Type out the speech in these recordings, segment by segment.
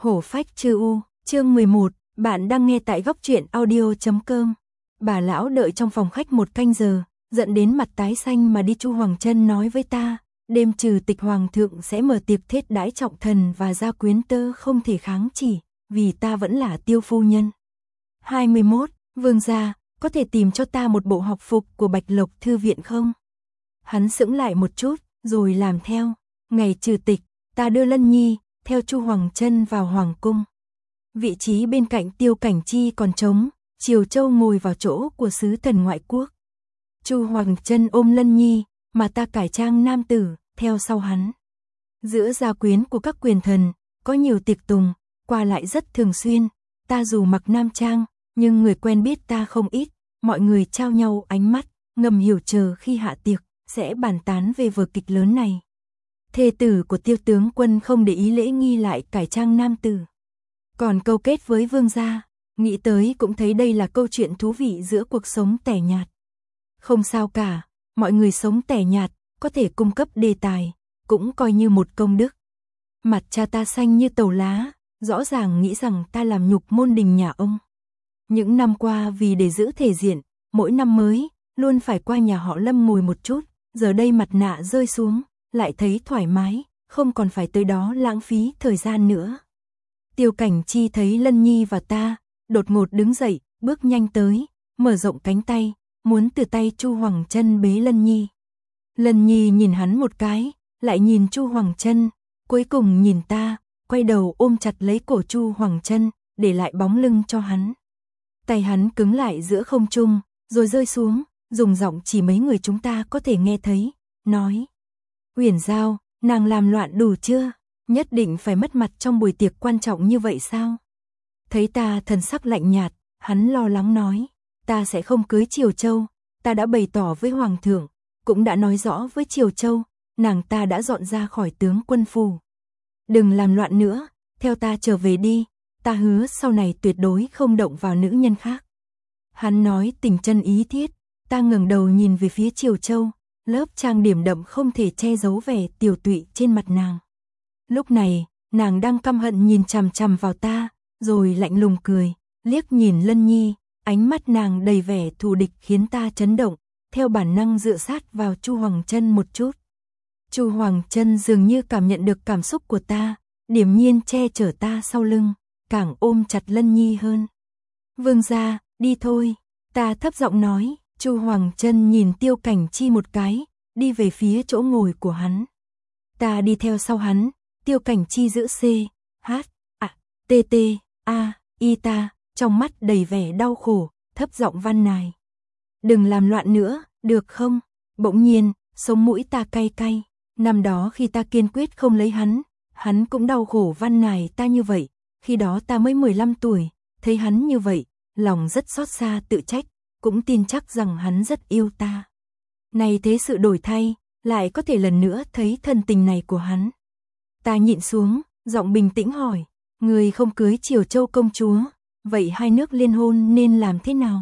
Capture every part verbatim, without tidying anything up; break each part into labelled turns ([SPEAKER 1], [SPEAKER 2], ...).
[SPEAKER 1] Hổ phách chư u, chương mười một, bạn đang nghe tại góc truyện audio chấm com. Bà lão đợi trong phòng khách một canh giờ, giận đến mặt tái xanh mà đi. Chu Hoàng Chân nói với ta, đêm trừ tịch hoàng thượng sẽ mở tiệc thiết đãi trọng thần và gia quyến, tơ không thể kháng chỉ, vì ta vẫn là Tiêu phu nhân. hai mươi mốt, vương gia, có thể tìm cho ta một bộ học phục của Bạch Lộc thư viện không? Hắn sững lại một chút, rồi làm theo. Ngày trừ tịch, ta đưa Lân Nhi theo Chu Hoàng Chân vào hoàng cung. Vị trí bên cạnh Tiêu Cảnh Chi còn trống, Triều Châu ngồi vào chỗ của sứ thần ngoại quốc. Chu Hoàng Chân ôm Lân Nhi, mà ta cải trang nam tử, theo sau hắn. Giữa gia quyến của các quyền thần, có nhiều tiệc tùng, qua lại rất thường xuyên. Ta dù mặc nam trang, nhưng người quen biết ta không ít. Mọi người trao nhau ánh mắt, ngầm hiểu chờ khi hạ tiệc, sẽ bàn tán về vở kịch lớn này. Thê tử của Tiêu tướng quân không để ý lễ nghi lại cải trang nam tử. Còn câu kết với vương gia, nghĩ tới cũng thấy đây là câu chuyện thú vị giữa cuộc sống tẻ nhạt. Không sao cả, mọi người sống tẻ nhạt, có thể cung cấp đề tài, cũng coi như một công đức. Mặt cha ta xanh như tàu lá, rõ ràng nghĩ rằng ta làm nhục môn đình nhà ông. Những năm qua vì để giữ thể diện, mỗi năm mới, luôn phải qua nhà họ Lâm ngồi một chút, giờ đây mặt nạ rơi xuống, lại thấy thoải mái, không còn phải tới đó lãng phí thời gian nữa. Tiêu Cảnh Chi thấy Lân Nhi và ta, đột ngột đứng dậy, bước nhanh tới, mở rộng cánh tay, muốn từ tay Chu Hoàng Chân bế Lân Nhi. Lân Nhi nhìn hắn một cái, lại nhìn Chu Hoàng Chân, cuối cùng nhìn ta, quay đầu ôm chặt lấy cổ Chu Hoàng Chân, để lại bóng lưng cho hắn. Tay hắn cứng lại giữa không trung, rồi rơi xuống, dùng giọng chỉ mấy người chúng ta có thể nghe thấy, nói: Uyển Giao, nàng làm loạn đủ chưa? Nhất định phải mất mặt trong buổi tiệc quan trọng như vậy sao? Thấy ta thần sắc lạnh nhạt, hắn lo lắng nói: ta sẽ không cưới Triều Châu, ta đã bày tỏ với Hoàng thượng, cũng đã nói rõ với Triều Châu, nàng ta đã dọn ra khỏi tướng quân phủ. Đừng làm loạn nữa, theo ta trở về đi, ta hứa sau này tuyệt đối không động vào nữ nhân khác. Hắn nói tình chân ý thiết, ta ngẩng đầu nhìn về phía Triều Châu, lớp trang điểm đậm không thể che giấu vẻ tiểu tụy trên mặt nàng. Lúc này, nàng đang căm hận nhìn chằm chằm vào ta, rồi lạnh lùng cười, liếc nhìn Lân Nhi, ánh mắt nàng đầy vẻ thù địch khiến ta chấn động, theo bản năng dựa sát vào Chu Hoàng Chân một chút. Chu Hoàng Chân dường như cảm nhận được cảm xúc của ta, điềm nhiên che chở ta sau lưng, càng ôm chặt Lân Nhi hơn. Vương gia, đi thôi, ta thấp giọng nói. Chu Hoàng Chân nhìn Tiêu Cảnh Chi một cái, đi về phía chỗ ngồi của hắn. Ta đi theo sau hắn, Tiêu Cảnh Chi giữ C, H, A, T, T, A, Y ta, trong mắt đầy vẻ đau khổ, thấp giọng van nài. Đừng làm loạn nữa, được không? Bỗng nhiên, sống mũi ta cay cay, năm đó khi ta kiên quyết không lấy hắn, hắn cũng đau khổ van nài ta như vậy, khi đó ta mới mười lăm tuổi, thấy hắn như vậy, lòng rất xót xa tự trách. Cũng tin chắc rằng hắn rất yêu ta. Này thế sự đổi thay, lại có thể lần nữa thấy thân tình này của hắn. Ta nhịn xuống, giọng bình tĩnh hỏi, người không cưới Triều Châu công chúa, vậy hai nước liên hôn nên làm thế nào?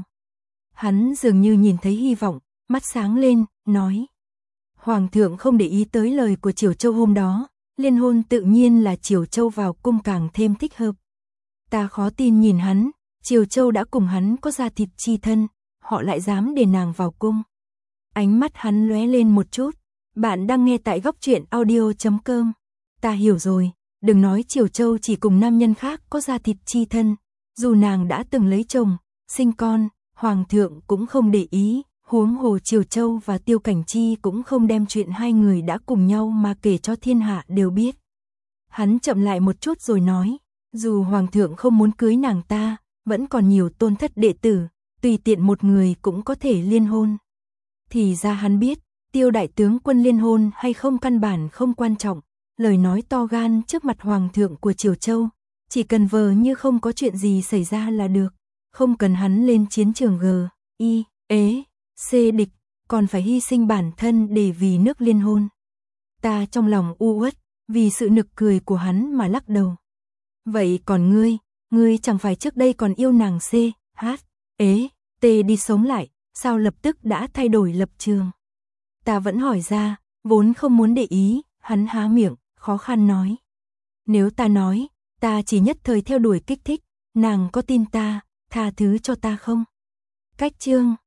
[SPEAKER 1] Hắn dường như nhìn thấy hy vọng, mắt sáng lên, nói: Hoàng thượng không để ý tới lời của Triều Châu hôm đó, liên hôn tự nhiên là Triều Châu vào cung càng thêm thích hợp. Ta khó tin nhìn hắn, Triều Châu đã cùng hắn có da thịt chi thân, họ lại dám để nàng vào cung. Ánh mắt hắn lóe lên một chút. Bạn đang nghe tại góc truyện audio chấm com. Ta hiểu rồi, đừng nói Triều Châu chỉ cùng nam nhân khác có da thịt chi thân, dù nàng đã từng lấy chồng, sinh con, Hoàng thượng cũng không để ý, huống hồ Triều Châu và Tiêu Cảnh Chi cũng không đem chuyện hai người đã cùng nhau mà kể cho thiên hạ đều biết. Hắn chậm lại một chút rồi nói, dù Hoàng thượng không muốn cưới nàng ta, vẫn còn nhiều tôn thất đệ tử, tùy tiện một người cũng có thể liên hôn. Thì ra hắn biết, Tiêu đại tướng quân liên hôn hay không căn bản không quan trọng, lời nói to gan trước mặt Hoàng thượng của Triều Châu, chỉ cần vờ như không có chuyện gì xảy ra là được, không cần hắn lên chiến trường G, I, ế, C địch, còn phải hy sinh bản thân để vì nước liên hôn. Ta trong lòng u uất, vì sự nực cười của hắn mà lắc đầu. Vậy còn ngươi, ngươi chẳng phải trước đây còn yêu nàng C, H, ế, T đi sống lại, sao lập tức đã thay đổi lập trường? Ta vẫn hỏi ra, vốn không muốn để ý, hắn há miệng, khó khăn nói. Nếu ta nói, Ta chỉ nhất thời theo đuổi kích thích, nàng có tin ta, tha thứ cho ta không? Cách chương